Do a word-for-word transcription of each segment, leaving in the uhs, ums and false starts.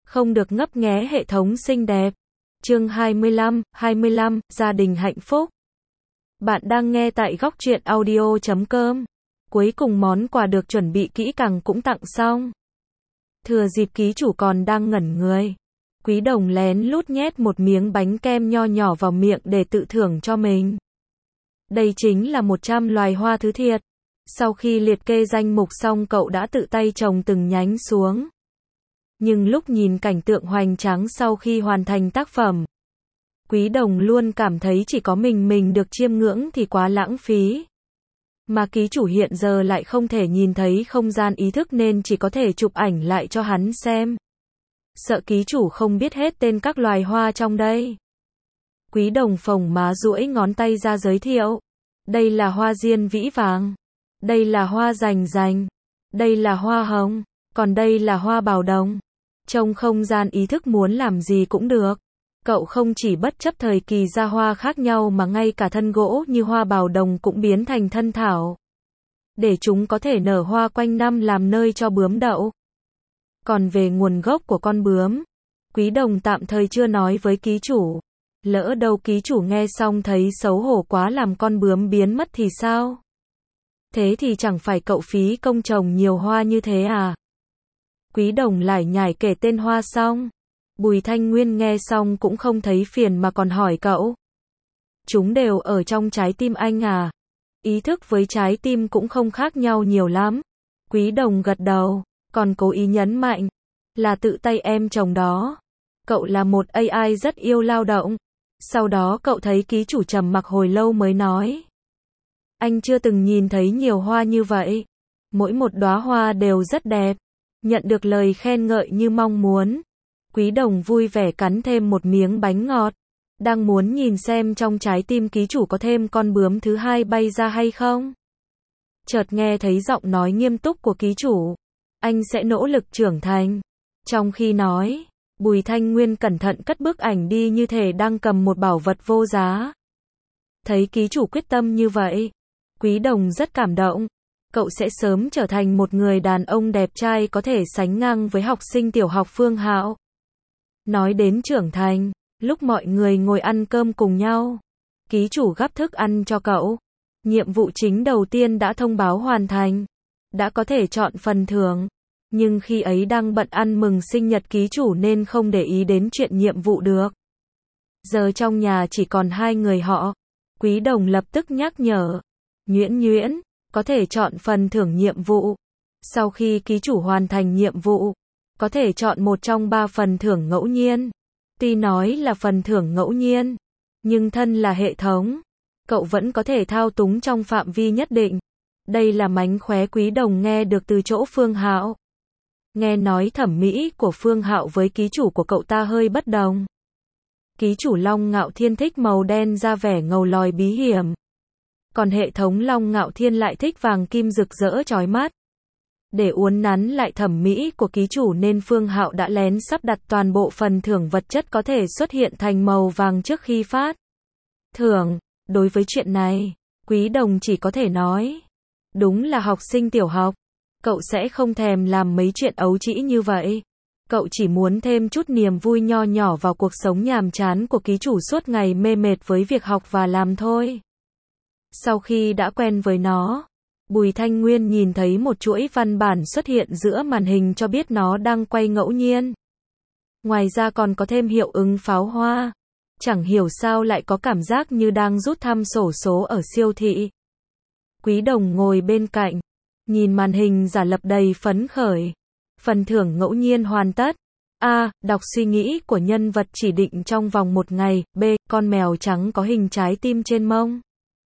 không được ngấp nghé hệ thống xinh đẹp. Chương hai mươi lăm, hai mươi lăm, gia đình hạnh phúc. Bạn đang nghe tại góc truyện audio chấm com. Cuối cùng món quà được chuẩn bị kỹ càng cũng tặng xong. Thừa dịp ký chủ còn đang ngẩn người, Quý Đồng lén lút nhét một miếng bánh kem nho nhỏ vào miệng để tự thưởng cho mình. Đây chính là một trăm loài hoa thứ thiệt. Sau khi liệt kê danh mục xong, cậu đã tự tay trồng từng nhánh xuống. Nhưng lúc nhìn cảnh tượng hoành tráng sau khi hoàn thành tác phẩm, Quý Đồng luôn cảm thấy chỉ có mình mình được chiêm ngưỡng thì quá lãng phí. Mà ký chủ hiện giờ lại không thể nhìn thấy không gian ý thức nên chỉ có thể chụp ảnh lại cho hắn xem. Sợ ký chủ không biết hết tên các loài hoa trong đây. Quý Đồng phồng má duỗi ngón tay ra giới thiệu. Đây là hoa diên vĩ vàng. Đây là hoa rành rành. Đây là hoa hồng. Còn đây là hoa bào đồng. Trong không gian ý thức muốn làm gì cũng được. Cậu không chỉ bất chấp thời kỳ ra hoa khác nhau mà ngay cả thân gỗ như hoa bào đồng cũng biến thành thân thảo. Để chúng có thể nở hoa quanh năm làm nơi cho bướm đậu. Còn về nguồn gốc của con bướm, Quý Đồng tạm thời chưa nói với ký chủ. Lỡ đâu ký chủ nghe xong thấy xấu hổ quá làm con bướm biến mất thì sao? Thế thì chẳng phải cậu phí công trồng nhiều hoa như thế à? Quý Đồng lải nhải kể tên hoa xong. Bùi Thanh Nguyên nghe xong cũng không thấy phiền mà còn hỏi cậu. Chúng đều ở trong trái tim anh à? Ý thức với trái tim cũng không khác nhau nhiều lắm. Quý Đồng gật đầu, còn cố ý nhấn mạnh. Là tự tay em trồng đó. Cậu là một a i rất yêu lao động. Sau đó cậu thấy ký chủ trầm mặc hồi lâu mới nói. Anh chưa từng nhìn thấy nhiều hoa như vậy. Mỗi một đóa hoa đều rất đẹp. Nhận được lời khen ngợi như mong muốn. Quý Đồng vui vẻ cắn thêm một miếng bánh ngọt. Đang muốn nhìn xem trong trái tim ký chủ có thêm con bướm thứ hai bay ra hay không. Chợt nghe thấy giọng nói nghiêm túc của ký chủ. Anh sẽ nỗ lực trưởng thành. Trong khi nói, Bùi Thanh Nguyên cẩn thận cất bức ảnh đi như thể đang cầm một bảo vật vô giá. Thấy ký chủ quyết tâm như vậy, Quý Đồng rất cảm động. Cậu sẽ sớm trở thành một người đàn ông đẹp trai có thể sánh ngang với học sinh tiểu học Phương Hạo. Nói đến trưởng thành, lúc mọi người ngồi ăn cơm cùng nhau, ký chủ gắp thức ăn cho cậu. Nhiệm vụ chính đầu tiên đã thông báo hoàn thành. Đã có thể chọn phần thưởng. Nhưng khi ấy đang bận ăn mừng sinh nhật ký chủ nên không để ý đến chuyện nhiệm vụ được. Giờ trong nhà chỉ còn hai người họ. Quý Đồng lập tức nhắc nhở. Nhuyễn Nhuyễn, có thể chọn phần thưởng nhiệm vụ. Sau khi ký chủ hoàn thành nhiệm vụ, có thể chọn một trong ba phần thưởng ngẫu nhiên. Tuy nói là phần thưởng ngẫu nhiên, nhưng thân là hệ thống, cậu vẫn có thể thao túng trong phạm vi nhất định. Đây là mánh khóe Quý Đồng nghe được từ chỗ Phương Hạo. Nghe nói thẩm mỹ của Phương Hạo với ký chủ của cậu ta hơi bất đồng. Ký chủ Long Ngạo Thiên thích màu đen ra vẻ ngầu lòi bí hiểm. Còn hệ thống Long Ngạo Thiên lại thích vàng kim rực rỡ chói mắt. Để uốn nắn lại thẩm mỹ của ký chủ nên Phương Hạo đã lén sắp đặt toàn bộ phần thưởng vật chất có thể xuất hiện thành màu vàng trước khi phát thưởng. Đối với chuyện này, Quý Đồng chỉ có thể nói. Đúng là học sinh tiểu học. Cậu sẽ không thèm làm mấy chuyện ấu trĩ như vậy. Cậu chỉ muốn thêm chút niềm vui nho nhỏ vào cuộc sống nhàm chán của ký chủ suốt ngày mê mệt với việc học và làm thôi. Sau khi đã quen với nó, Bùi Thanh Nguyên nhìn thấy một chuỗi văn bản xuất hiện giữa màn hình cho biết nó đang quay ngẫu nhiên. Ngoài ra còn có thêm hiệu ứng pháo hoa. Chẳng hiểu sao lại có cảm giác như đang rút thăm xổ số ở siêu thị. Quý Đồng ngồi bên cạnh, nhìn màn hình giả lập đầy phấn khởi. Phần thưởng ngẫu nhiên hoàn tất. A. Đọc suy nghĩ của nhân vật chỉ định trong vòng một ngày. B. Con mèo trắng có hình trái tim trên mông.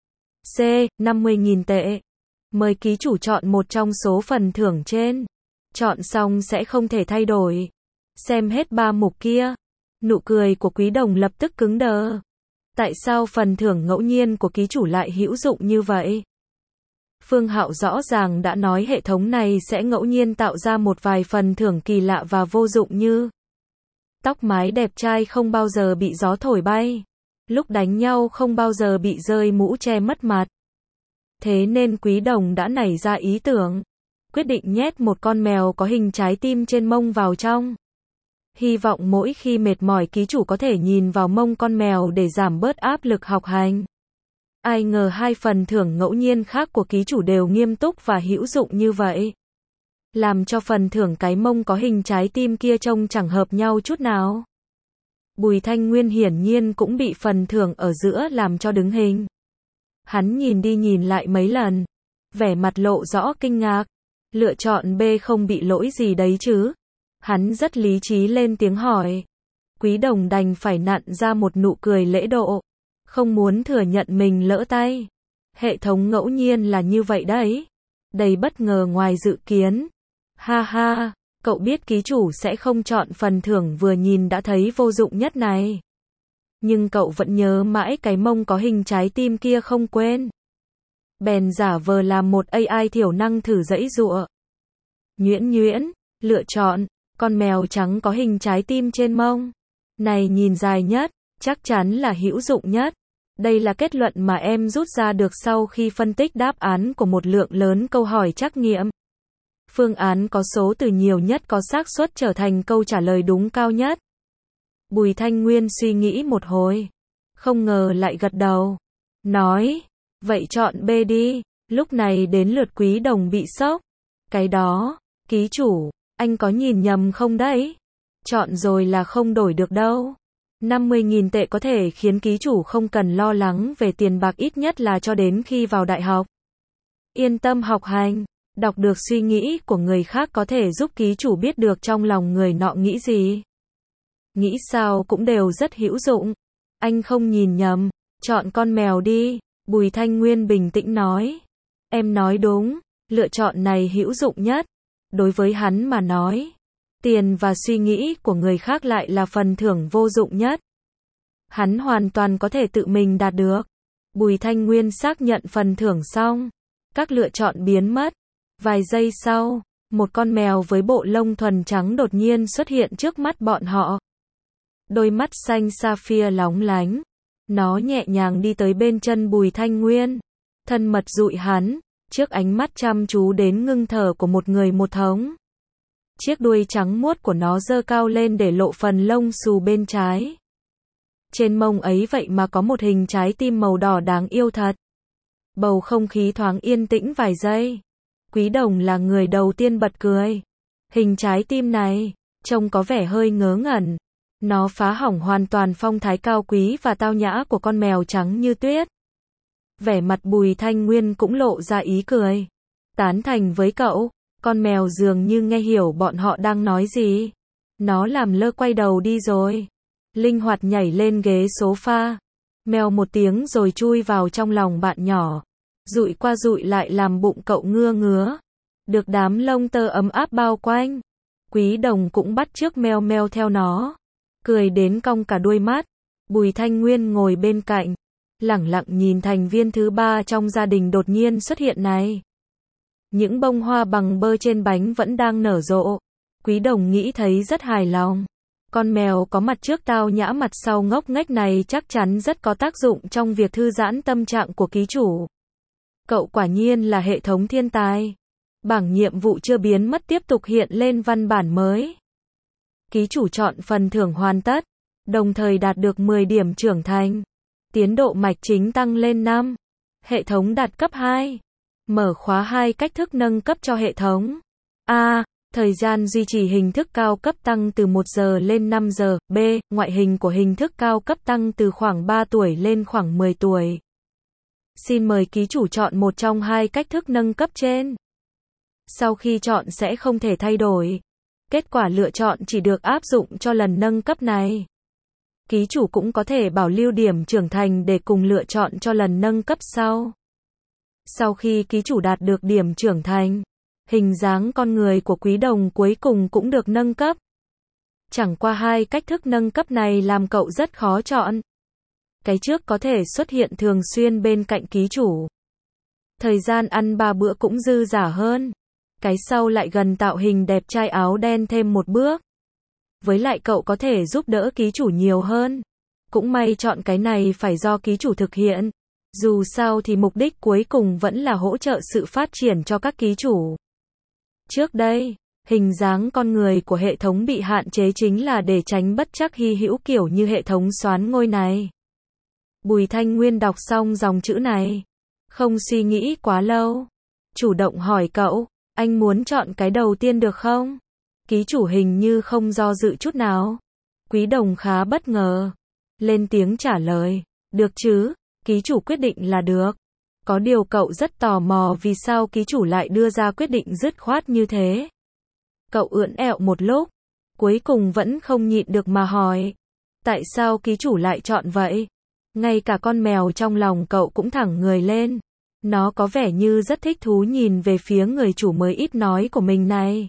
C. năm mươi nghìn tệ. Mời ký chủ chọn một trong số phần thưởng trên. Chọn xong sẽ không thể thay đổi. Xem hết ba mục kia. Nụ cười của Quý Đồng lập tức cứng đờ. Tại sao phần thưởng ngẫu nhiên của ký chủ lại hữu dụng như vậy? Phương Hạo rõ ràng đã nói hệ thống này sẽ ngẫu nhiên tạo ra một vài phần thưởng kỳ lạ và vô dụng như tóc mái đẹp trai không bao giờ bị gió thổi bay, lúc đánh nhau không bao giờ bị rơi mũ che mất mặt. Thế nên Quý Đồng đã nảy ra ý tưởng, quyết định nhét một con mèo có hình trái tim trên mông vào trong. Hy vọng mỗi khi mệt mỏi ký chủ có thể nhìn vào mông con mèo để giảm bớt áp lực học hành. Ai ngờ hai phần thưởng ngẫu nhiên khác của ký chủ đều nghiêm túc và hữu dụng như vậy. Làm cho phần thưởng cái mông có hình trái tim kia trông chẳng hợp nhau chút nào. Bùi Thanh Nguyên hiển nhiên cũng bị phần thưởng ở giữa làm cho đứng hình. Hắn nhìn đi nhìn lại mấy lần, vẻ mặt lộ rõ kinh ngạc. Lựa chọn B không bị lỗi gì đấy chứ? Hắn rất lý trí lên tiếng hỏi. Quý Đồng đành phải nặn ra một nụ cười lễ độ, không muốn thừa nhận mình lỡ tay. Hệ thống ngẫu nhiên là như vậy đấy. Đầy bất ngờ ngoài dự kiến. Ha ha, cậu biết ký chủ sẽ không chọn phần thưởng vừa nhìn đã thấy vô dụng nhất này. Nhưng cậu vẫn nhớ mãi cái mông có hình trái tim kia không quên. Bèn giả vờ làm một a i thiểu năng thử giãy giụa. Nhuyễn nhuyễn, lựa chọn, con mèo trắng có hình trái tim trên mông. Này nhìn dài nhất, chắc chắn là hữu dụng nhất. Đây là kết luận mà em rút ra được sau khi phân tích đáp án của một lượng lớn câu hỏi trắc nghiệm. Phương án có số từ nhiều nhất có xác suất trở thành câu trả lời đúng cao nhất. Bùi Thanh Nguyên suy nghĩ một hồi, không ngờ lại gật đầu, nói, vậy chọn B đi. Lúc này đến lượt Quý Đồng bị sốc. Cái đó, ký chủ, anh có nhìn nhầm không đấy? Chọn rồi là không đổi được đâu. năm mươi nghìn tệ có thể khiến ký chủ không cần lo lắng về tiền bạc ít nhất là cho đến khi vào đại học. Yên tâm học hành, đọc được suy nghĩ của người khác có thể giúp ký chủ biết được trong lòng người nọ nghĩ gì. Nghĩ sao cũng đều rất hữu dụng. Anh không nhìn nhầm, chọn con mèo đi. Bùi Thanh Nguyên bình tĩnh nói. Em nói đúng, lựa chọn này hữu dụng nhất. Đối với hắn mà nói, tiền và suy nghĩ của người khác lại là phần thưởng vô dụng nhất. Hắn hoàn toàn có thể tự mình đạt được. Bùi Thanh Nguyên xác nhận phần thưởng xong, các lựa chọn biến mất. Vài giây sau, một con mèo với bộ lông thuần trắng đột nhiên xuất hiện trước mắt bọn họ. Đôi mắt xanh sapphire lóng lánh. Nó nhẹ nhàng đi tới bên chân Bùi Thanh Nguyên, thân mật dụi hắn, trước ánh mắt chăm chú đến ngưng thở của một người một thống. Chiếc đuôi trắng muốt của nó giơ cao lên để lộ phần lông xù bên trái. Trên mông ấy vậy mà có một hình trái tim màu đỏ đáng yêu thật. Bầu không khí thoáng yên tĩnh vài giây. Quý Đồng là người đầu tiên bật cười. Hình trái tim này, trông có vẻ hơi ngớ ngẩn. Nó phá hỏng hoàn toàn phong thái cao quý và tao nhã của con mèo trắng như tuyết. Vẻ mặt Bùi Thanh Nguyên cũng lộ ra ý cười. Tán thành với cậu, con mèo dường như nghe hiểu bọn họ đang nói gì. Nó làm lơ quay đầu đi rồi. Linh hoạt nhảy lên ghế sofa. Mèo một tiếng rồi chui vào trong lòng bạn nhỏ. Dụi qua dụi lại làm bụng cậu ngưa ngứa. Được đám lông tơ ấm áp bao quanh. Quý Đồng cũng bắt chước meo meo theo nó. Cười đến cong cả đuôi mắt. Bùi Thanh Nguyên ngồi bên cạnh, lẳng lặng nhìn thành viên thứ ba trong gia đình đột nhiên xuất hiện này. Những bông hoa bằng bơ trên bánh vẫn đang nở rộ. Quý Đồng nghĩ thấy rất hài lòng. Con mèo có mặt trước tao nhã mặt sau ngốc nghếch này chắc chắn rất có tác dụng trong việc thư giãn tâm trạng của ký chủ. Cậu quả nhiên là hệ thống thiên tài. Bảng nhiệm vụ chưa biến mất tiếp tục hiện lên văn bản mới. Ký chủ chọn phần thưởng hoàn tất, đồng thời đạt được mười điểm trưởng thành. Tiến độ mạch chính tăng lên năm. Hệ thống đạt cấp hai. Mở khóa hai cách thức nâng cấp cho hệ thống. A. Thời gian duy trì hình thức cao cấp tăng từ một giờ lên năm giờ. B. Ngoại hình của hình thức cao cấp tăng từ khoảng ba tuổi lên khoảng mười tuổi. Xin mời ký chủ chọn một trong hai cách thức nâng cấp trên. Sau khi chọn sẽ không thể thay đổi. Kết quả lựa chọn chỉ được áp dụng cho lần nâng cấp này. Ký chủ cũng có thể bảo lưu điểm trưởng thành để cùng lựa chọn cho lần nâng cấp sau. Sau khi ký chủ đạt được điểm trưởng thành, hình dáng con người của Quý Đồng cuối cùng cũng được nâng cấp. Chẳng qua hai cách thức nâng cấp này làm cậu rất khó chọn. Cái trước có thể xuất hiện thường xuyên bên cạnh ký chủ. Thời gian ăn ba bữa cũng dư dả hơn. Cái sau lại gần tạo hình đẹp trai áo đen thêm một bước. Với lại cậu có thể giúp đỡ ký chủ nhiều hơn. Cũng may chọn cái này phải do ký chủ thực hiện. Dù sao thì mục đích cuối cùng vẫn là hỗ trợ sự phát triển cho các ký chủ. Trước đây, Hình dáng con người của hệ thống bị hạn chế chính là để tránh bất trắc hy hữu kiểu như hệ thống xoán ngôi này. Bùi Thanh Nguyên đọc xong dòng chữ này, không suy nghĩ quá lâu, chủ động hỏi cậu, anh muốn chọn cái đầu tiên được không? Ký chủ hình như không do dự chút nào. Quý Đồng khá bất ngờ, lên tiếng trả lời, được chứ, ký chủ quyết định là được. Có điều cậu rất tò mò vì sao ký chủ lại đưa ra quyết định dứt khoát như thế. Cậu ưỡn ẹo một lúc, cuối cùng vẫn không nhịn được mà hỏi, tại sao ký chủ lại chọn vậy? Ngay cả con mèo trong lòng cậu cũng thẳng người lên. Nó có vẻ như rất thích thú nhìn về phía người chủ mới ít nói của mình này.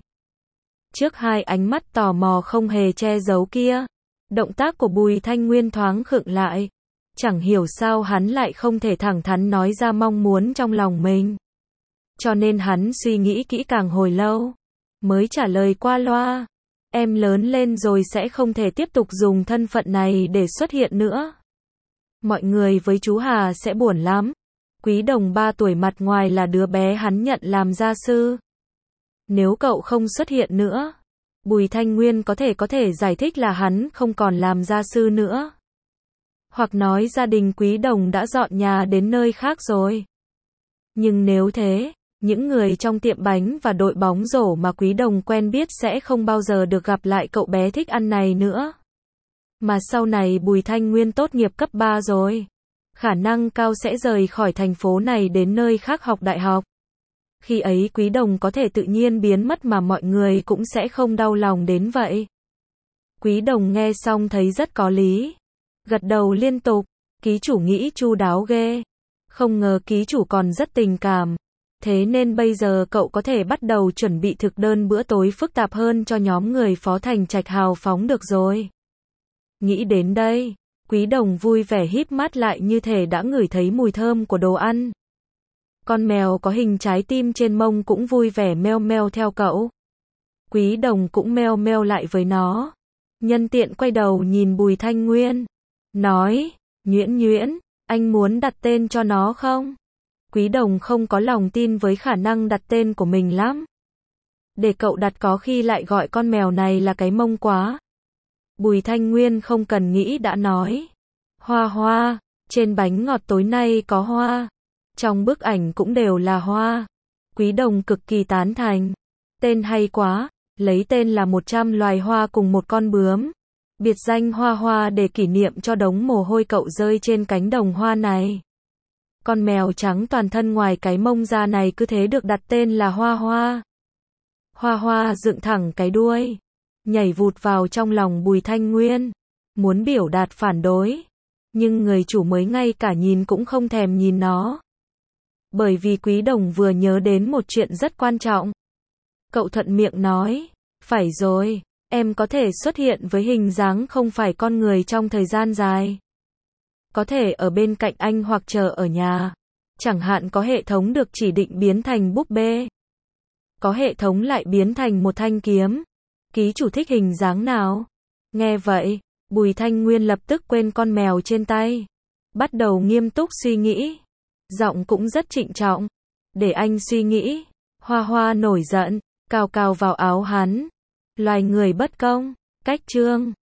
Trước hai ánh mắt tò mò không hề che giấu kia, động tác của Bùi Thanh Nguyên thoáng khựng lại. Chẳng hiểu sao hắn lại không thể thẳng thắn nói ra mong muốn trong lòng mình. Cho nên hắn suy nghĩ kỹ càng hồi lâu, mới trả lời qua loa. Em lớn lên rồi sẽ không thể tiếp tục dùng thân phận này để xuất hiện nữa. Mọi người với chú Hà sẽ buồn lắm. Quý Đồng ba tuổi mặt ngoài là đứa bé hắn nhận làm gia sư. Nếu cậu không xuất hiện nữa, Bùi Thanh Nguyên có thể có thể giải thích là hắn không còn làm gia sư nữa. Hoặc nói gia đình Quý Đồng đã dọn nhà đến nơi khác rồi. Nhưng nếu thế, những người trong tiệm bánh và đội bóng rổ mà Quý Đồng quen biết sẽ không bao giờ được gặp lại cậu bé thích ăn này nữa. Mà sau này Bùi Thanh Nguyên tốt nghiệp cấp ba rồi, khả năng cao sẽ rời khỏi thành phố này đến nơi khác học đại học. Khi ấy Quý Đồng có thể tự nhiên biến mất mà mọi người cũng sẽ không đau lòng đến vậy. Quý Đồng nghe xong thấy rất có lý, gật đầu liên tục, ký chủ nghĩ chu đáo ghê. Không ngờ ký chủ còn rất tình cảm. Thế nên bây giờ cậu có thể bắt đầu chuẩn bị thực đơn bữa tối phức tạp hơn cho nhóm người Phó Thành Trạch hào phóng được rồi. Nghĩ đến đây, Quý Đồng vui vẻ híp mắt lại như thể đã ngửi thấy mùi thơm của đồ ăn. Con mèo có hình trái tim trên mông cũng vui vẻ meo meo theo cậu. Quý Đồng cũng meo meo lại với nó. Nhân tiện quay đầu nhìn Bùi Thanh Nguyên, nói, Nhuyễn Nhuyễn, anh muốn đặt tên cho nó không? Quý Đồng không có lòng tin với khả năng đặt tên của mình lắm. Để cậu đặt có khi lại gọi con mèo này là cái mông quá. Bùi Thanh Nguyên không cần nghĩ đã nói, Hoa Hoa, trên bánh ngọt tối nay có hoa. Trong bức ảnh cũng đều là hoa. Quý Đồng cực kỳ tán thành. Tên hay quá, lấy tên là một trăm loài hoa cùng một con bướm. Biệt danh Hoa Hoa để kỷ niệm cho đống mồ hôi cậu rơi trên cánh đồng hoa này. Con mèo trắng toàn thân ngoài cái mông ra này cứ thế được đặt tên là Hoa Hoa. Hoa Hoa dựng thẳng cái đuôi, nhảy vụt vào trong lòng Bùi Thanh Nguyên, muốn biểu đạt phản đối. Nhưng người chủ mới ngay cả nhìn cũng không thèm nhìn nó. Bởi vì Quý Đồng vừa nhớ đến một chuyện rất quan trọng. Cậu thuận miệng nói, phải rồi, em có thể xuất hiện với hình dáng không phải con người trong thời gian dài. Có thể ở bên cạnh anh hoặc chờ ở nhà. Chẳng hạn có hệ thống được chỉ định biến thành búp bê. Có hệ thống lại biến thành một thanh kiếm. Ký chủ thích hình dáng nào? Nghe vậy, Bùi Thanh Nguyên lập tức quên con mèo trên tay. Bắt đầu nghiêm túc suy nghĩ. Giọng cũng rất trịnh trọng. Để anh suy nghĩ. Hoa Hoa nổi giận, cào cào vào áo hắn. Loài người bất công, cách trương.